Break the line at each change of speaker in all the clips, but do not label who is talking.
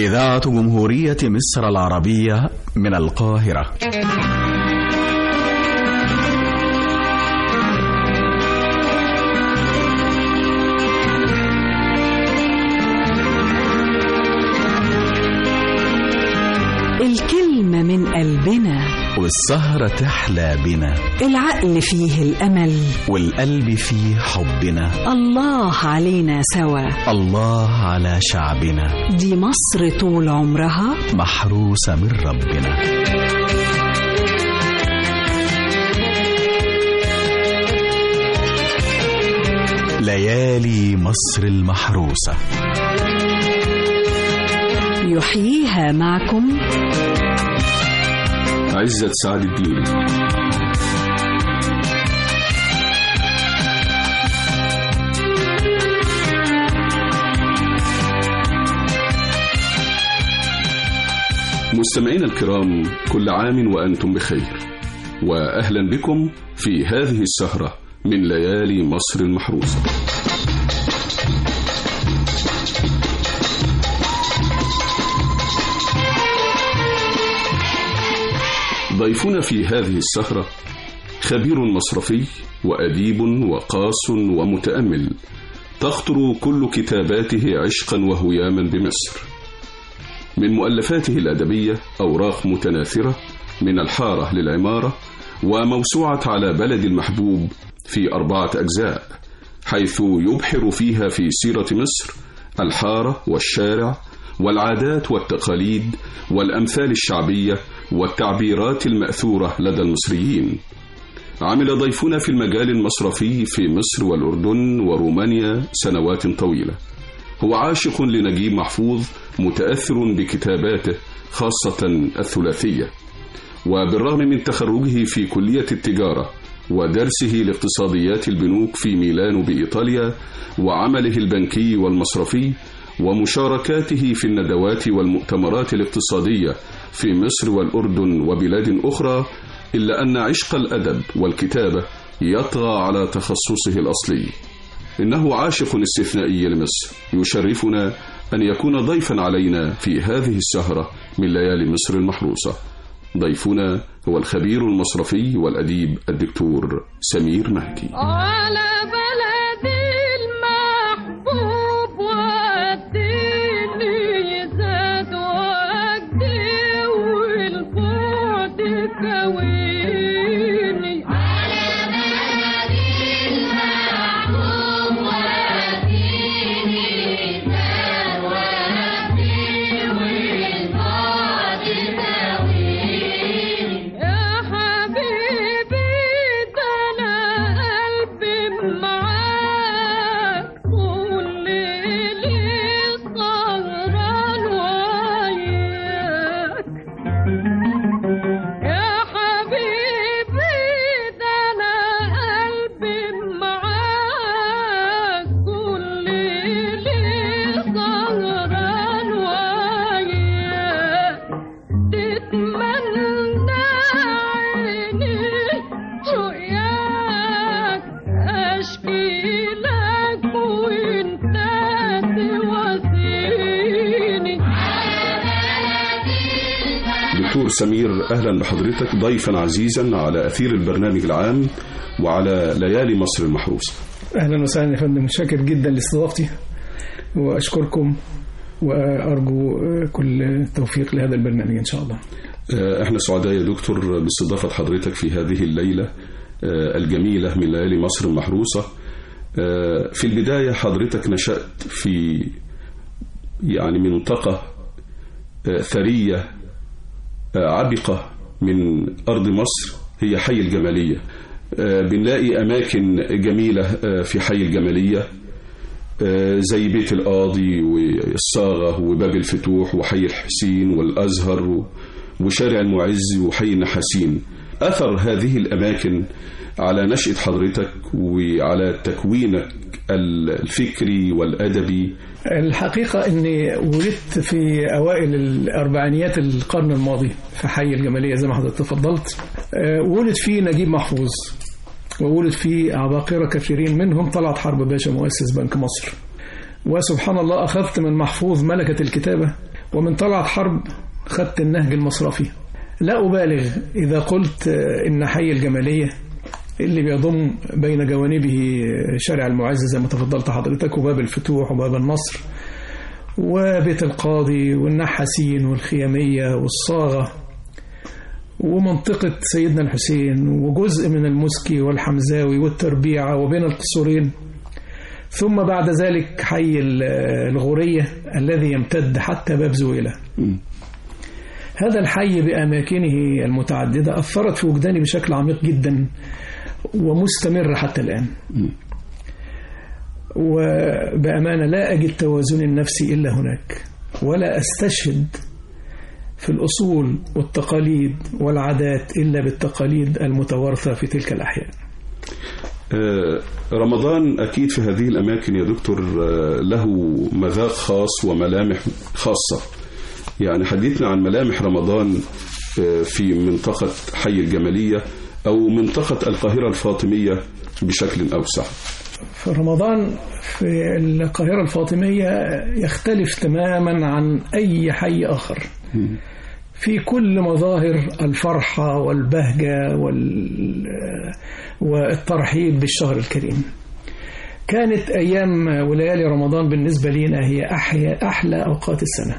إذاعة جمهورية مصر العربية من القاهرة.
الكلمة من قلبنا
والسهرة تحلى بنا،
العقل فيه الأمل
والقلب فيه حبنا.
الله علينا سوا،
الله على شعبنا،
دي مصر طول عمرها
محروسة من ربنا. ليالي مصر المحروسة
يحييها معكم
عزت سعد الدين. مستمعينا الكرام، كل عام وأنتم بخير، وأهلا بكم في هذه السهرة من ليالي مصر المحروسة. ضيفنا في هذه السهرة خبير مصرفي وأديب وقاص ومتأمل، تخطر كل كتاباته عشقا وهياما بمصر. من مؤلفاته الأدبية أوراق متناثرة، من الحارة للعمارة، وموسوعة على بلد المحبوب في 4 أجزاء، حيث يبحر فيها في سيرة مصر، الحارة والشارع والعادات والتقاليد والأمثال الشعبية والتعبيرات المأثورة لدى المصريين. عمل ضيفنا في المجال المصرفي في مصر والأردن ورومانيا سنوات طويلة. هو عاشق لنجيب محفوظ، متأثر بكتاباته خاصة الثلاثية، وبالرغم من تخرجه في كلية التجارة ودرسه لاقتصاديات البنوك في ميلانو بإيطاليا وعمله البنكي والمصرفي ومشاركاته في الندوات والمؤتمرات الاقتصادية في مصر والأردن وبلاد أخرى، إلا أن عشق الأدب والكتابة يطغى على تخصصه الأصلي. إنه عاشق استثنائي لمصر، يشرفنا أن يكون ضيفا علينا في هذه السهرة من ليالي مصر المحروسة. ضيفنا هو الخبير المصرفي والأديب الدكتور سمير مهدي. دكتور سمير، أهلا بحضرتك ضيفا عزيزا على أثير البرنامج العام وعلى ليالي مصر المحروسة.
أهلا وسهلا يا فندم، متشكر جدا لاستضافتي وأشكركم وأرجو كل التوفيق لهذا البرنامج إن شاء الله.
احنا سعداء يا دكتور باستضافة حضرتك في هذه الليلة الجميلة من ليالي مصر المحروسة. في البداية حضرتك نشأت في منطقة ثرية عبقة من أرض مصر، هي حي الجمالية. بنلاقي أماكن جميلة في حي الجمالية زي بيت القاضي والصاغة وباب الفتوح وحي الحسين والأزهر وشارع المعز وحي النحاسين. أثر هذه الأماكن على نشأة حضرتك وعلى تكوينك الفكري والأدبي؟
الحقيقة أني ولدت في أوائل الأربعينيات القرن الماضي في حي الجمالية زي ما حضرتك تفضلت. ولد فيه نجيب محفوظ، وولد فيه عباقرة كثيرين، منهم طلعت حرب باشا مؤسس بنك مصر. وسبحان الله أخذت من محفوظ ملكة الكتابة ومن طلعت حرب خدت النهج المصرفي. لا أبالغ إذا قلت إن حي الجمالية اللي بيضم بين جوانبه شارع المعز زي ما تفضلت حضرتك، وباب الفتوح وباب النصر وبيت القاضي والنحاسين والخيامية والصاغة ومنطقة سيدنا الحسين وجزء من المسكي والحمزاوي والتربيعة وبين القصورين، ثم بعد ذلك حي الغورية الذي يمتد حتى باب زويلة. هذا الحي بأماكنه المتعددة أثرت في وجداني بشكل عميق جدا ومستمر حتى الآن. وبأمانة لا أجد توازن النفسي إلا هناك، ولا أستشهد في الأصول والتقاليد والعادات إلا بالتقاليد المتوارثة في تلك الأحياء.
رمضان أكيد في هذه الأماكن يا دكتور له مذاق خاص وملامح خاصة. يعني حديثنا عن ملامح رمضان في منطقة حي الجمالية أو منطقة القاهرة الفاطمية بشكل أوسع.
في رمضان في القاهرة الفاطمية يختلف تماما عن أي حي آخر في كل مظاهر الفرحة والبهجة والترحيب بالشهر الكريم. كانت أيام وليالي رمضان بالنسبة لنا هي أحلى أوقات السنة،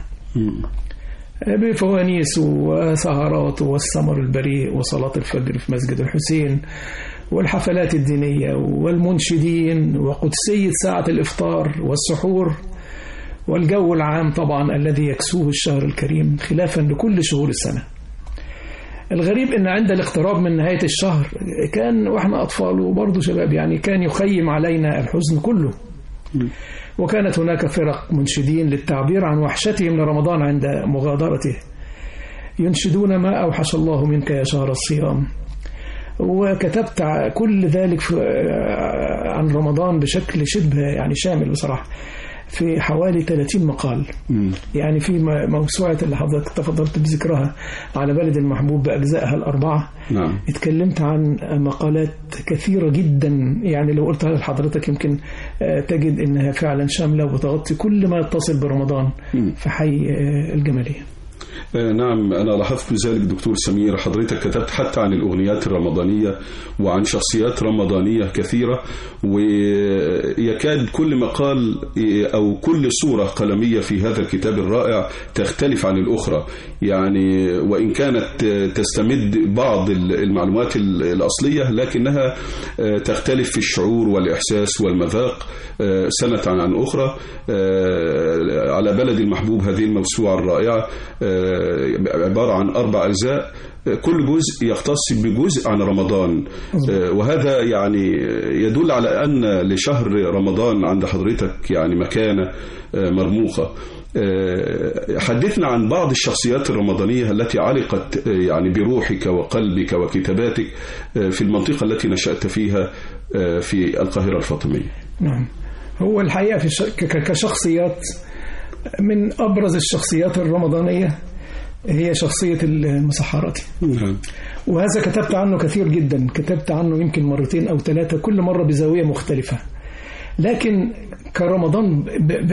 بفوانيس وسهرات والسمر البريء وصلاة الفجر في مسجد الحسين والحفلات الدينية والمنشدين وقدسية ساعة الإفطار والسحور والجو العام طبعا الذي يكسوه الشهر الكريم خلافا لكل شهور السنة. الغريب أن عند الاقتراب من نهاية الشهر كان وإحنا أطفال وبرضه شباب يعني كان يخيم علينا الحزن كله، وكانت هناك فرق منشدين للتعبير عن وحشتهم لرمضان عند مغادرته، ينشدون ما أوحش الله منك يا شهر الصيام. وكتبت كل ذلك عن رمضان بشكل شبه يعني شامل بصراحة في حوالي 30 مقال. يعني في موسوعة اللي حضرتك تفضلت بذكرها على بلد المحبوب بأجزائها الأربعة.
نعم.
اتكلمت عن مقالات كثيرة جدا، يعني لو قلتها لحضرتك يمكن تجد إنها فعلا شاملة وتغطي كل ما يتصل برمضان في حي الجمالية.
نعم، أنا لاحظت ذلك دكتور سمير. حضرتك كتبت حتى عن الأغنيات الرمضانية وعن شخصيات رمضانية كثيرة، ويكاد كل مقال أو كل صورة قلمية في هذا الكتاب الرائع تختلف عن الأخرى، يعني وإن كانت تستمد بعض المعلومات الأصلية لكنها تختلف في الشعور والإحساس والمذاق سنة عن أخرى. على بلد المحبوب هذه الموسوعة الرائعة عبارة عن 4 أجزاء، كل جزء يختص بجزء عن رمضان، وهذا يعني يدل على أن لشهر رمضان عند حضرتك يعني مكانة مرموقة. حدثنا عن بعض الشخصيات الرمضانية التي علقت يعني بروحك وقلبك وكتاباتك في المنطقة التي نشأت فيها في القاهرة الفاطمية.
نعم، هو الحقيقة كشخصيات من أبرز الشخصيات الرمضانية هي شخصية المسحراتي. وهذا كتبت عنه كثير جدا، كتبت عنه يمكن 2 أو 3 كل مرة بزاوية مختلفة. لكن كرمضان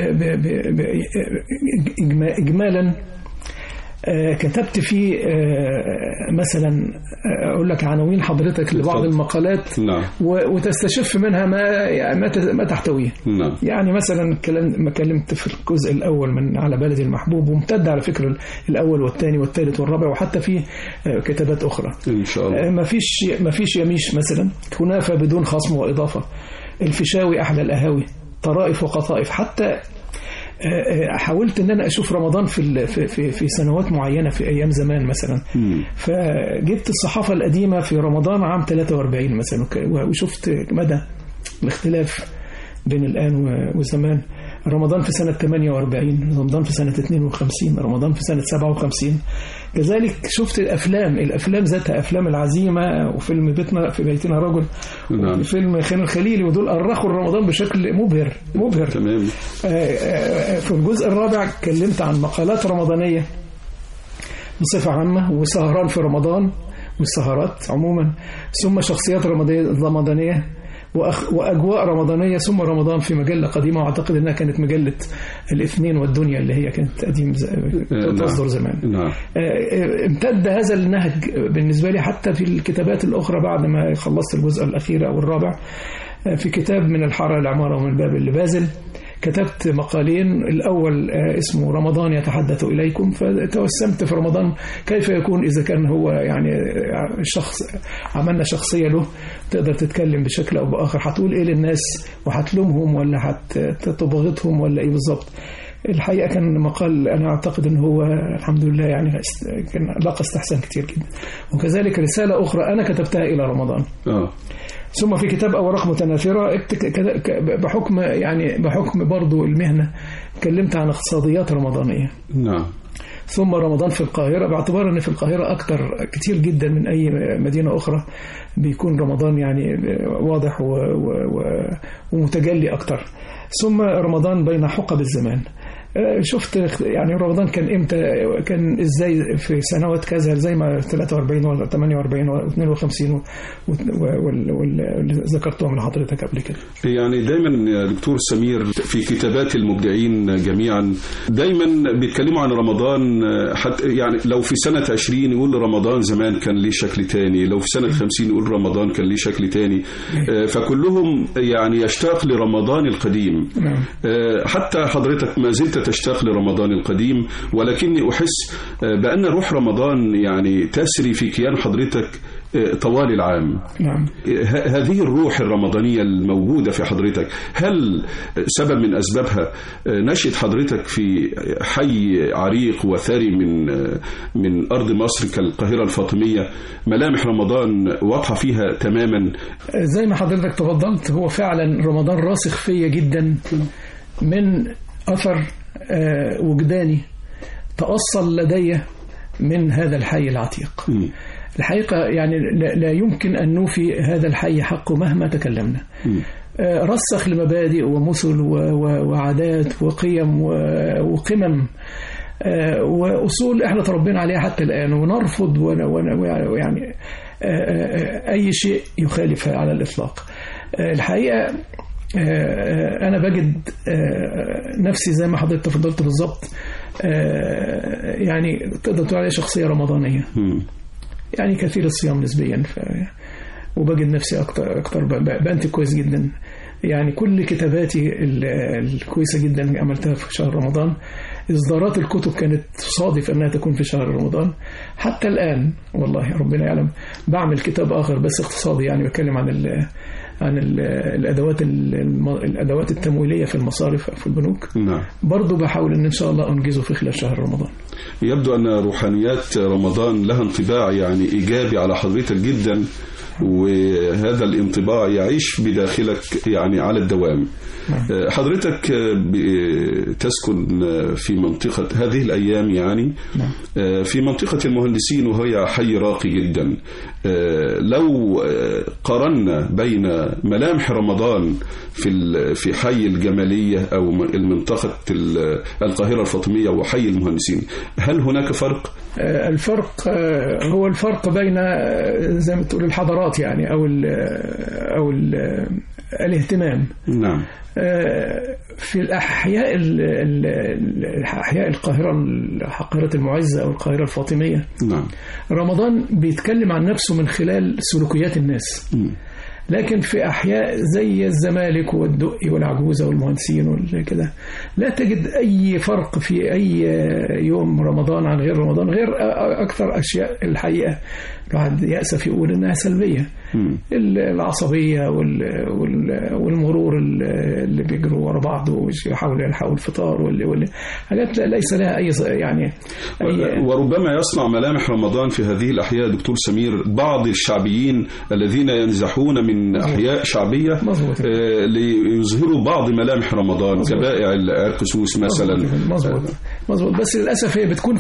إجمالا كتبت فيه مثلا أقول لك عناوين حضرتك لبعض المقالات.
نعم.
وتستشف منها ما تحتويه.
نعم.
يعني مثلا ما كلمت في الجزء الأول من على بلد المحبوب، وممتد على فكرة الأول والثاني والثالث والرابع، وحتى في كتابات أخرى
إن شاء الله.
ما فيش يميش مثلا، كنافة بدون خصم وإضافة، الفيشاوي أحلى القهاوي، طرائف وقطائف. حتى حاولت ان انا اشوف رمضان في سنوات معينه في ايام زمان مثلا، فجبت الصحافه القديمه في رمضان عام 43 مثلا، وشفت مدى الاختلاف بين الان وزمان. رمضان في سنه 48، رمضان في سنه 52، رمضان في سنه 57. كذلك شفت الافلام ذاتها، افلام العزيمه وفيلم في بيتنا رجل. نعم. وفيلم خان الخليلي، ودول أرخوا رمضان بشكل مبهر.
تمام.
في الجزء الرابع اتكلمت عن مقالات رمضانيه بصفه عامه، وسهران في رمضان والسهرات عموما، ثم شخصيات رمضانيه، وأجواء رمضانية. ثم رمضان في مجلة قديمة، وأعتقد أنها كانت مجلة الاثنين والدنيا اللي هي كانت قديم تصدر زمان. امتد هذا النهج بالنسبة لي حتى في الكتابات الأخرى بعد ما خلصت الجزء الأخير أو الرابع. في كتاب من الحارة العمارة ومن باب اللي بازل كتبت مقالين، الأول اسمه رمضان يتحدث إليكم، فتوسمت في رمضان كيف يكون إذا كان هو يعني شخص عملنا شخصية له تقدر تتكلم بشكل أو بآخر، هتقول إيه للناس وهتلومهم ولا هتبغضهم ولا إيه بالظبط. الحقيقة كان مقال أنا أعتقد أنه هو الحمد لله يعني كان لاقى استحسان كتير جدا. وكذلك رسالة أخرى أنا كتبتها إلى رمضان. ثم في كتاب أوراق متناثرة بحكم برضو المهنة اتكلمت عن اقتصاديات رمضانية.
نعم.
ثم رمضان في القاهرة، باعتبار أن في القاهرة أكتر كتير جدا من أي مدينة أخرى بيكون رمضان يعني واضح ومتجلي أكتر. ثم رمضان بين حقب الزمان، شفت يعني رمضان كان امتى، كان ازاي في سنوات كذا، زي ما 43 ولا 48 ولا 52 واللي ذكرتهم لحضرتك قبل كده.
يعني دايما يا دكتور سمير في كتابات المبدعين جميعا دايما بيتكلموا عن رمضان، حتى يعني لو في سنة 20 يقول رمضان زمان كان ليه شكل تاني، لو في سنة 50 يقول رمضان كان ليه شكل تاني، فكلهم يعني يشتاق لرمضان القديم. حتى حضرتك ما زلت تشتاق لرمضان القديم، ولكني أحس بأن روح رمضان يعني تسري في كيان حضرتك طوال العام.
نعم.
هذه الروح الرمضانية الموجودة في حضرتك، هل سبب من أسبابها نشأت حضرتك في حي عريق وثري من أرض مصر كالقاهرة الفاطمية، ملامح رمضان واضحة فيها تماما؟
زي ما حضرتك تفضلت، هو فعلا رمضان راسخ فيا جدا من أثر وجداني تأصل لدي من هذا الحي العتيق. الحقيقة يعني لا يمكن أن نوفي هذا الحي حقه مهما تكلمنا. رسخ لمبادئ ومثل وعادات وقيم وقمم وأصول احنا تربينا عليها حتى الآن، ونرفض ويعني أي شيء يخالفها على الإطلاق. الحقيقة أنا بجد نفسي زي ما حضرتك تفضلت بالضبط، يعني تقدر تقول عليها شخصية رمضانية، يعني كثير الصيام نسبيا، وبجد نفسي أكتر بأنت كويس جدا. يعني كل كتاباتي الكويسة جدا عملتها في شهر رمضان. إصدارات الكتب كانت تصادف أنها تكون في شهر رمضان. حتى الآن والله ربنا يعلم بعمل كتاب آخر بس اقتصادي، يعني بتكلم عن الأدوات التمويلية في المصارف أو في البنوك.
نعم.
برضو بحاول إن شاء الله أنجزه في خلال شهر رمضان.
يبدو أن روحانيات رمضان لها انطباع يعني إيجابي على حضرتك جدا، وهذا الانطباع يعيش بداخلك يعني على الدوام. حضرتك تسكن في منطقة هذه الأيام يعني في منطقة المهندسين، وهي حي راقي جدا. لو قارنا بين ملامح رمضان في حي الجمالية أو المنطقة القاهرة الفاطمية وحي المهندسين، هل هناك فرق؟
الفرق هو الفرق بين زي ما تقول الحضارات يعني أو الاهتمام.
نعم.
في الأحياء القاهرة المعزة أو القاهرة الفاطمية،
نعم،
رمضان بيتكلم عن نفسه من خلال سلوكيات الناس. لكن في أحياء زي الزمالك والدقي والعجوزة والمهندسين وكده لا تجد أي فرق في أي يوم رمضان عن غير رمضان، غير أكثر أشياء الحقيقة الواحد يأسف يقول إنها سلبية. العصبية والمرور اللي بيجروا ورا بعض ويحاولوا يلحقوا الفطار حاجات ليس لها أي يعني
وربما يصنع ملامح رمضان في هذه الأحياء دكتور سمير بعض الشعبيين الذين ينزحون من أحياء شعبية ليظهروا بعض ملامح رمضان كبائع العرقسوس مثلا.
مظبوط. مظبوط. بس للاسف هي بتكون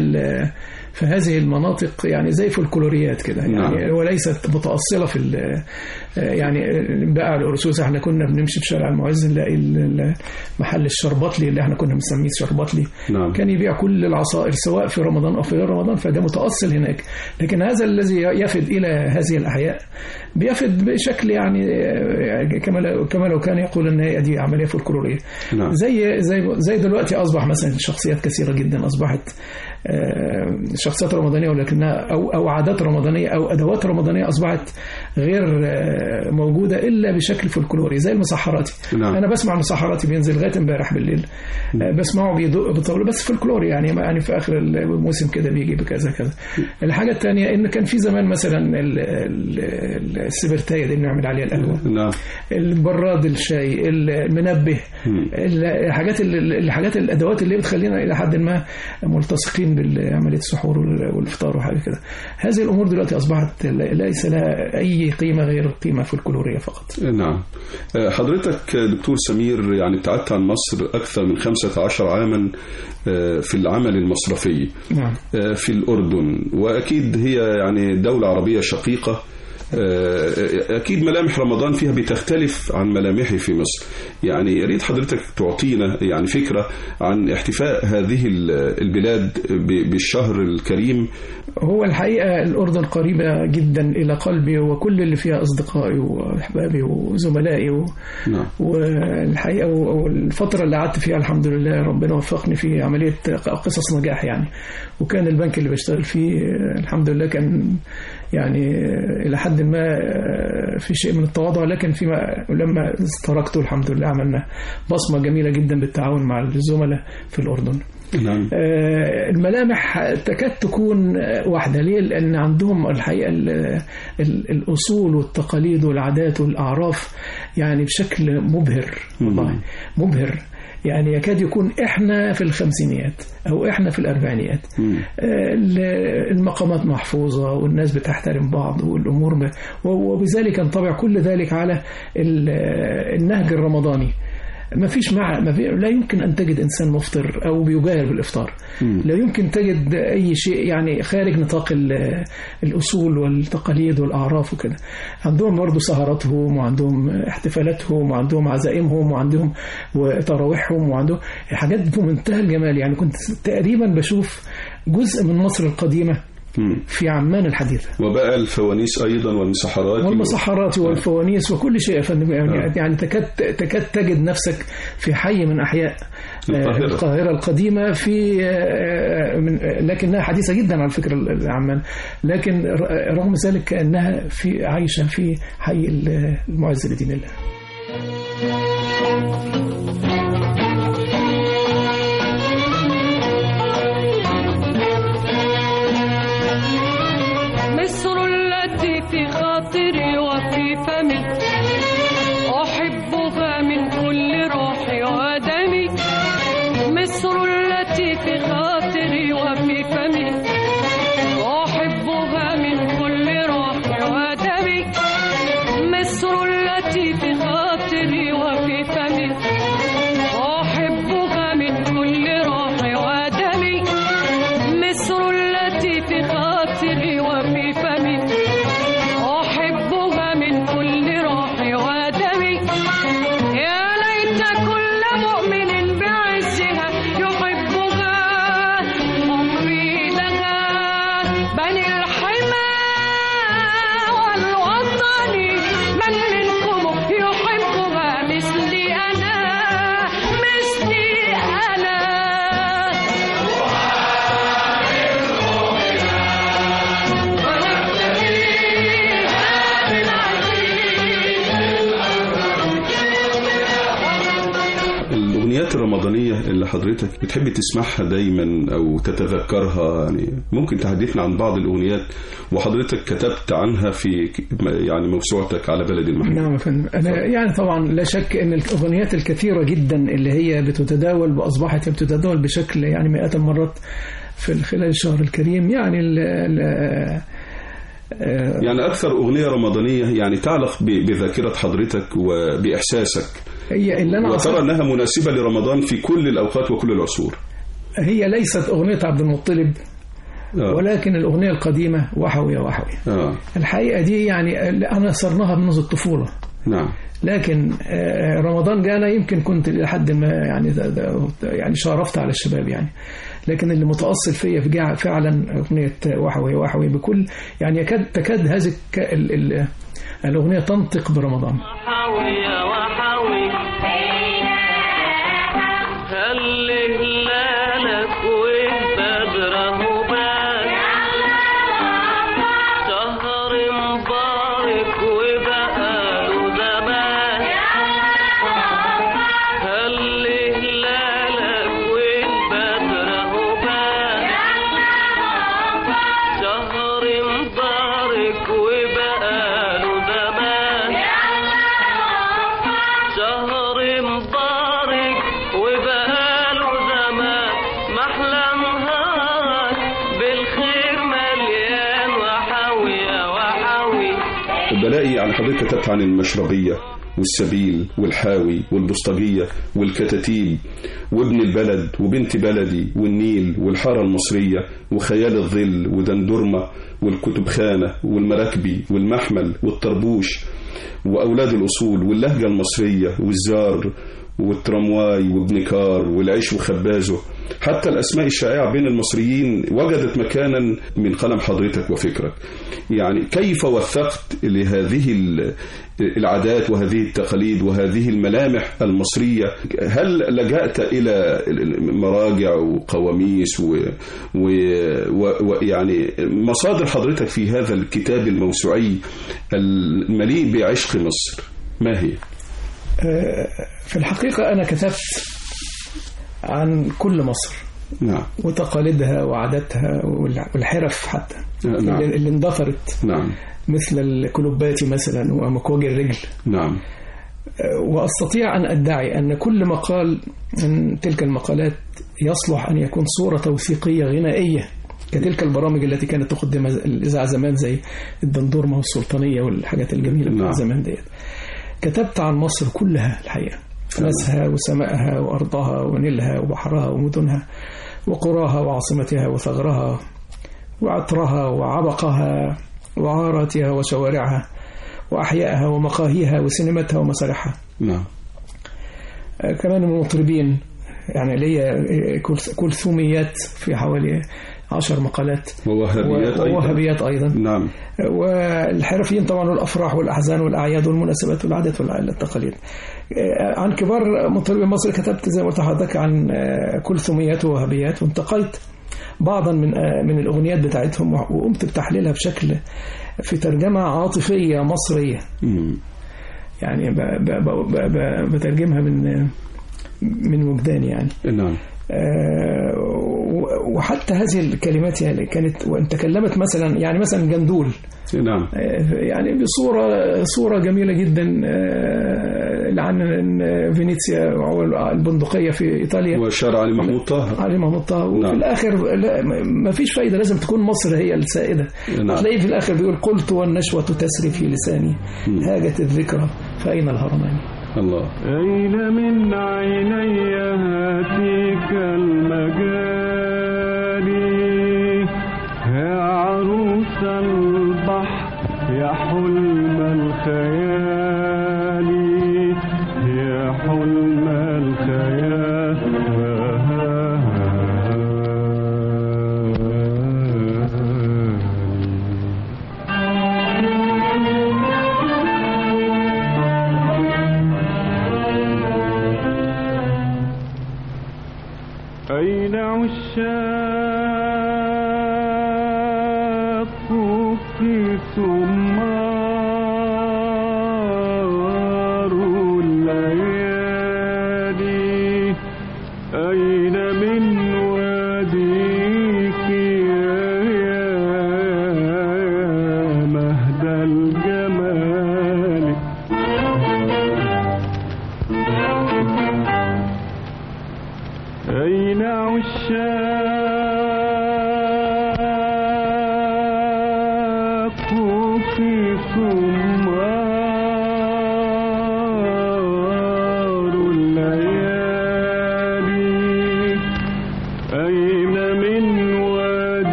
في هذه المناطق يعني زي فولكلوريات كده يعني، وليست متأصلة في يعني بقى الأرسوس. احنا كنا بنمشي في شارع المعز نلاقي محل الشربطلي اللي احنا كنا بنسميه شربطلي، كان يبيع كل العصائر سواء في رمضان أو في غير رمضان، فده متأصل هناك. لكن هذا الذي يفد إلى هذه الأحياء بيفد بشكل يعني كما لو كان يقول ان هي دي عملية فولكلورية. زي دلوقتي أصبح مثلا شخصيات كثيرة جدا أصبحت شخصيات رمضانية، ولكنها أو عادات رمضانية أو أدوات رمضانية أصبحت غير موجودة إلا بشكل فولكلوري زي المسحراتي. أنا بسمع المسحراتي بينزل لغاية امبارح بالليل، بسمعه بيدق بطاولة بس فولكلوري يعني في آخر الموسم كده بيجي بكذا كذا. الحاجة الثانية إن كان في زمان مثلا السبرتاية دي بنعمل عليها القهوة، البراد الشاي، المنبه، الحاجات الأدوات اللي بتخلينا إلى حد ما ملتصقين بعملية السحور والفطار وحاجة كده. هذه الأمور دلوقتي أصبحت ليس لها أي قيمة غير قيمة فولكلورية فقط.
نعم. حضرتك دكتور سمير يعني ابتعدت عن مصر أكثر من 15 عاما في العمل المصرفي.
نعم.
في الأردن، وأكيد هي يعني دولة عربية شقيقة، أكيد ملامح رمضان فيها بتختلف عن ملامحه في مصر. يعني يريد حضرتك تعطينا يعني فكرة عن احتفاء هذه البلاد بالشهر الكريم.
هو الحقيقة الأردن قريبة جدا إلى قلبي وكل اللي فيها أصدقائي وأحبابي وزملائي
نعم.
والحقيقة والفترة اللي قعدت فيها الحمد لله ربنا وفقني في عملية قصص نجاح يعني. وكان البنك اللي بشتغل فيه الحمد لله كان يعني إلى حد ما في شيء من التواضع، لكن لما تركته الحمد لله عملنا بصمة جميلة جدا بالتعاون مع الزملاء في الأردن.
نعم.
الملامح تكاد تكون واحدة. ليه؟ لأن عندهم الحقيقة الأصول والتقاليد والعادات والأعراف يعني بشكل مبهر والله مبهر. يعني يكاد يكون إحنا في الخمسينيات أو إحنا في الأربعينيات. المقامات محفوظة والناس بتحترم بعض والأمور وبذلك ينطبع كل ذلك على النهج الرمضاني. لا يمكن أن تجد إنسان مفطر أو بيجاهر بالإفطار. لا يمكن تجد أي شيء يعني خارج نطاق الأصول والتقاليد والأعراف وكده. عندهم برضو سهراتهم وعندهم احتفالاتهم وعندهم عزائمهم وعندهم تراويحهم وعندهم حاجات بمنتهى الجمال. يعني كنت تقريبا بشوف جزء من مصر القديمة في عمان الحديثة.
وبقى الفوانيس أيضا والمسحرات
والفوانيس وكل شيء يعني تكاد تجد نفسك في حي من أحياء القاهرة القديمة في لكنها حديثة جدا على فكرة عمان، لكن رغم ذلك كأنها عايشة في حي المعز لدين الله.
مصر التي في خاطري وفي فمي أحبها من كل روحي ودمي. مصر التي في خاطري وفي فمي أحبها من كل روحي ودمي. مصر التي في خاطري وفي فمي أحبها من كل روحي ودمي. مصر التي في خاطري وفي فمي أحبها من كل روحي ودمي. يا ليت كل مؤمن بعزها يحبها. حبي لها بني الحمى والوطن. من منكم يحبها مثلي أنا مثلي أنا.
الأغنيات الرمضانية اللي حضرتك بتحب تسمعها دايما أو تتذكرها، يعني ممكن تحدثنا عن بعض الأغنيات وحضرتك كتبت عنها في يعني موسوعتك على بلد المحمود.
نعم يا فندم. أنا يعني طبعا لا شك أن الأغنيات الكثيرة جدا اللي هي بتتداول وأصبحت بتتداول بشكل يعني مئات المرات في خلال الشهر الكريم. يعني
يعني أكثر أغنية رمضانية يعني تعلق بذاكرة حضرتك وبإحساسك
هي اللي أنا
وترى أنها مناسبة لرمضان في كل الأوقات وكل العصور.
هي ليست أغنية عبد المطلب، ولكن الأغنية القديمة وحوي وحوي. الحقيقة دي يعني أنا صرناها منذ الطفولة.
نعم.
لكن رمضان جانا يمكن كنت لحد ما يعني شارفت على الشباب يعني، لكن اللي متأصل فيا فعلا أغنية وحوي وحوي بكل يعني تكاد هذه الأغنية تنطق برمضان.
وحوي يا وحوي خلي هلالك وبدره بان شهر مبارك وبقاله زمان خلي هلالك وبدره بان شهر مبارك وبقاله زمان شهر مبارك وبقاله زمان محلى نهار بالخير مليان وحوي يا وحوي.
بلاقي يعني حضرتك كتبت عن المشربية والسبيل والحاوي والبسطجية والكتاتيب وابن البلد وبنت بلدي والنيل والحارة المصرية وخيال الظل ودندرمة والكتبخانة والمراكبي والمحمل والطربوش وأولاد الأصول واللهجة المصرية والزار والترامواي وابن كار والعيش وخبازه. حتى الأسماء الشائعة بين المصريين وجدت مكانا من قلم حضرتك وفكرك. يعني كيف وثقت لهذه العادات وهذه التقاليد وهذه الملامح المصرية؟ هل لجأت إلى مراجع وقواميس ويعني مصادر حضرتك في هذا الكتاب الموسوعي المليء بعشق مصر ما هي؟
في الحقيقة أنا كتبت عن كل مصر.
نعم.
وتقاليدها وعاداتها والحرف حتى.
نعم.
اللي اندثرت.
نعم.
مثل الكلوباتي مثلا ومكواج الرجل.
نعم.
وأستطيع أن أدعي أن كل مقال من تلك المقالات يصلح أن يكون صورة توثيقية غنائية كتلك البرامج التي كانت تقدم الإذاعة زمان زي الدندورمة والسلطانية والحاجات الجميلة من زمان ديت. كتبت عن مصر كلها الحقيقة، ناسها وسمائها وأرضها ونيلها وبحرها ومدنها وقراها وعاصمتها وثغرها وعطرها وعبقها وعاراتها وشوارعها وأحيائها ومقاهيها وسينماتها ومسارحها.
نعم.
كمان من المطربين يعني ليا كلثوميات في حوالي 10 مقالات ووهابيات أيضا.
نعم.
والحرفيين طبعا والأفراح والأحزان والأعياد والمناسبات والعادات والتقاليد. عن كبار مطربي مصر كتبت زي ما قلت لحضرتك عن كلثوميات ووهابيات، وانتقيت بعضا من الأغنيات بتاعتهم وقمت بتحليلها بشكل في ترجمة عاطفية مصرية. يعني بترجمها من وجداني يعني.
نعم.
وحتى هذه الكلمات يعني كانت وان تكلمت مثلا يعني مثلا جندول.
نعم.
يعني بصورة جميلة جدا عن فينيسيا البندقية في إيطاليا
وشارع علي محمود طه.
وفي
نعم.
الآخر ما فيش فايدة، لازم تكون مصر هي السائدة.
نعم.
تلاقيه في الآخر بيقول قلت والنشوة تسري في لساني هاجت الذكرى فأين الهرمان.
الله.
أين من عيني هاتيك المجاري يا عروس البحر يا حلم الخيال يا حلم الخيال. أين عشاق في ثمار الليالي أين من واديك يا مهد الجمال. أين عشاق في ثمار الليالي أين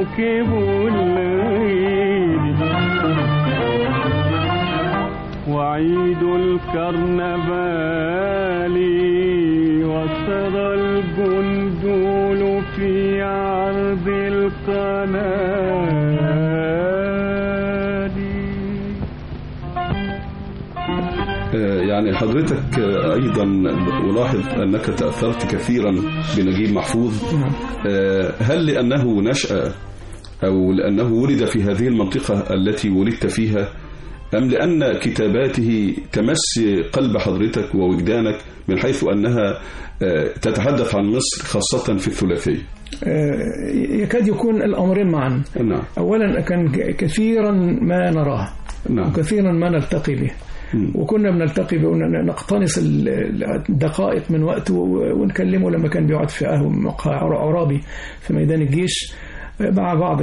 راكب الليل وعيد الكرنفال وسرى الجندول في عرض القناه.
يعني حضرتك أيضا ألاحظ أنك تأثرت كثيرا بنجيب محفوظ. هل لأنه نشأ أو لأنه ولد في هذه المنطقة التي ولدت فيها، أم لأن كتاباته تمس قلب حضرتك ووجدانك من حيث أنها تتحدث عن مصر خاصة في الثلاثية؟
يكاد يكون الأمرين معا.
نعم.
أولا كان كثيرا ما نراه. نعم. وكثيرا ما نلتقي به. وكنا بنلتقي نقتنص الدقائق من وقته ونكلمه لما كان بيقعد في مقهى عرابي في ميدان الجيش مع بعض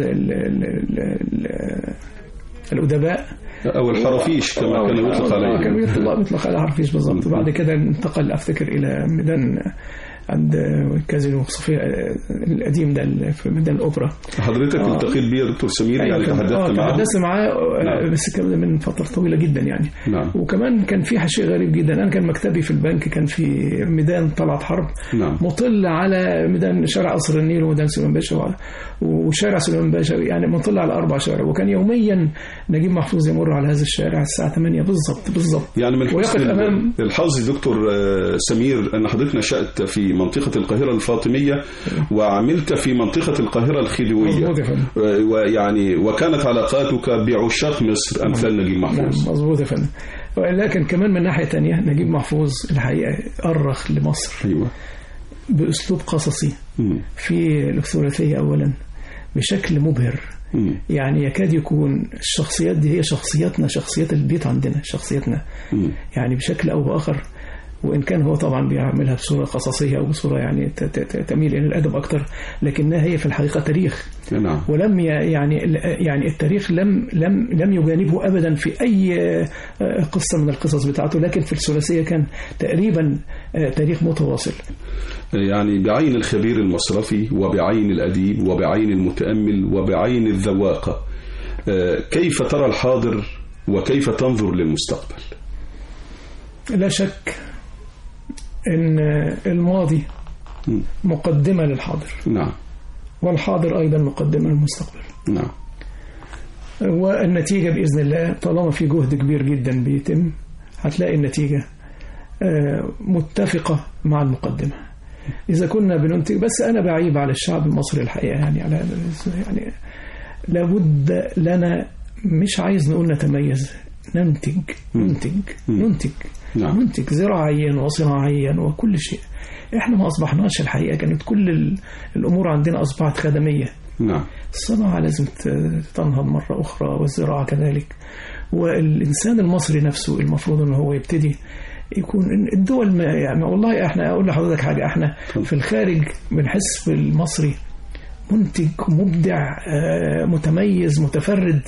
الأدباء
أو الحرافيش كما كان يطلق عليه.
كان يطلق على حرافيش بالضبط. بعد كده انتقل أفتكر إلى ميدان عند كازينو صفية القديم ده في ميدان الأوبرا.
حضرتك التقيت بيه يا دكتور سمير؟ يعني تحدثت معه
بس كان من فترة طويلة جدا يعني.
نعم. وكمان
كان في شيء غريب جدا. أنا كان مكتبي في البنك كان في ميدان طلعت حرب.
نعم.
مطل على ميدان شارع قصر النيل وميدان سليمان باشا وشارع سليمان باشا، يعني مطل على 4 شوارع. وكان يوميا نجيب محفوظ يمر على هذا الشارع الساعة 8 بالضبط.
يعني من حسن الحظ دكتور سمير أن حضرتك نشأت في منطقة القاهرة الفاطمية وعملت في منطقة القاهرة الخديوية، ويعني وكانت علاقاتك بعشاق مصر أمثال نجيب محفوظ.
مظبوط يا فندم. ولكن كمان من ناحية تانية نجيب محفوظ الحقيقة أرخ لمصر.
أيوة.
بأسلوب قصصي في الثلاثية أولا بشكل مبهر. يعني يكاد يكون الشخصيات دي هي شخصياتنا، شخصيات البيت عندنا، شخصياتنا يعني بشكل أو بآخر. وإن كان هو طبعا بيعملها بصورة قصصية أو بصورة يعني تميل إلى الأدب أكتر، لكنها هي في الحقيقة تاريخ.
نعم.
ولم يعني التاريخ لم يجانبه أبدا في أي قصة من القصص بتاعته، لكن في الثلاثية كان تقريبا تاريخ متواصل.
يعني بعين الخبير المصرفي وبعين الأديب وبعين المتأمل وبعين الذواقة، كيف ترى الحاضر وكيف تنظر للمستقبل؟
لا شك إن الماضي مقدمة للحاضر.
نعم.
والحاضر أيضا مقدمة للمستقبل.
نعم.
والنتيجة بإذن الله طالما في جهد كبير جدا بيتم هتلاقي النتيجة متفقة مع المقدمة. إذا كنا بننتج، بس أنا بعيب على الشعب المصري الحقيقة يعني لابد لنا، مش عايز نقول نتميز، ننتج.
نعم.
منتج زراعيا وصناعيا وكل شيء. احنا ما اصبحناش الحقيقة، كانت كل الامور عندنا اصبحت خدمية.
نعم.
الصناعة لازم تنهض مرة اخرى والزراعة كذلك. والانسان المصري نفسه المفروض ان هو يبتدي يكون الدول يعني والله احنا اقول لحضرتك حاجة، احنا في الخارج بنحس بالمصري منتج مبدع متميز متفرد،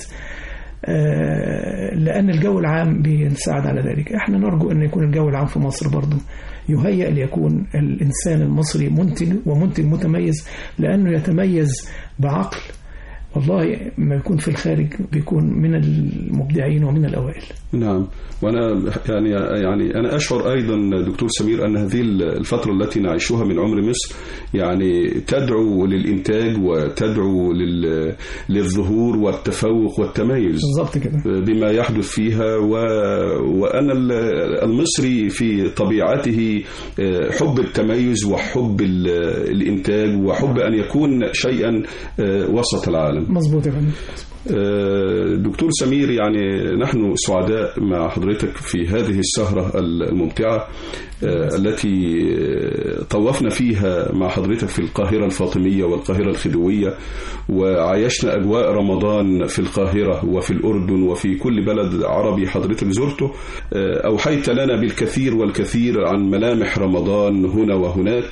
لأن الجو العام بيساعد على ذلك. احنا نرجو أن يكون الجو العام في مصر برضو يهيأ ليكون الإنسان المصري منتج ومنتج متميز، لأنه يتميز بعقل. والله ما يكون في الخارج بيكون من المبدعين ومن الأوائل.
نعم. وأنا يعني أنا أشعر أيضا دكتور سمير أن هذه الفترة التي نعيشها من عمر مصر يعني تدعو للإنتاج وتدعو للظهور والتفوق والتميز
بالضبط كده
بما يحدث فيها. وأن المصري في طبيعته حب التميز وحب الإنتاج وحب أن يكون شيئا وسط العالم.
مظبوط يا فندم.
دكتور سمير، يعني نحن سعداء مع حضرتك في هذه السهرة الممتعة التي طوفنا فيها مع حضرتك في القاهرة الفاطمية والقاهرة الخديوية، وعايشنا أجواء رمضان في القاهرة وفي الأردن وفي كل بلد عربي حضرتك زرته. أوحيت لنا بالكثير والكثير عن ملامح رمضان هنا وهناك،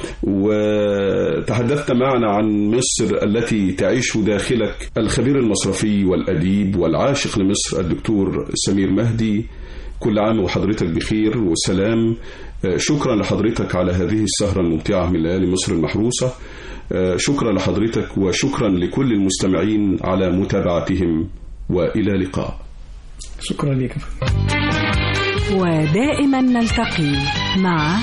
وتحدثت معنا عن مصر التي تعيش داخلك الخبير المصرفي والأديب والعاشق لمصر الدكتور سمير مهدي. كل عام وحضرتك بخير وسلام. شكرا لحضرتك على هذه السهرة الممتعة من ليالي مصر المحروسة. شكرا لحضرتك وشكرا لكل المستمعين على متابعتهم، وإلى اللقاء.
شكرا لك.
ودائما نلتقي مع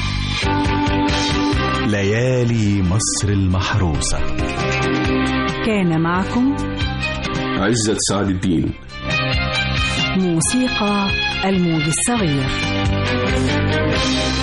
ليالي مصر المحروسة.
كان معكم
عزت سعد الدين.
موسيقى الموج الصغير.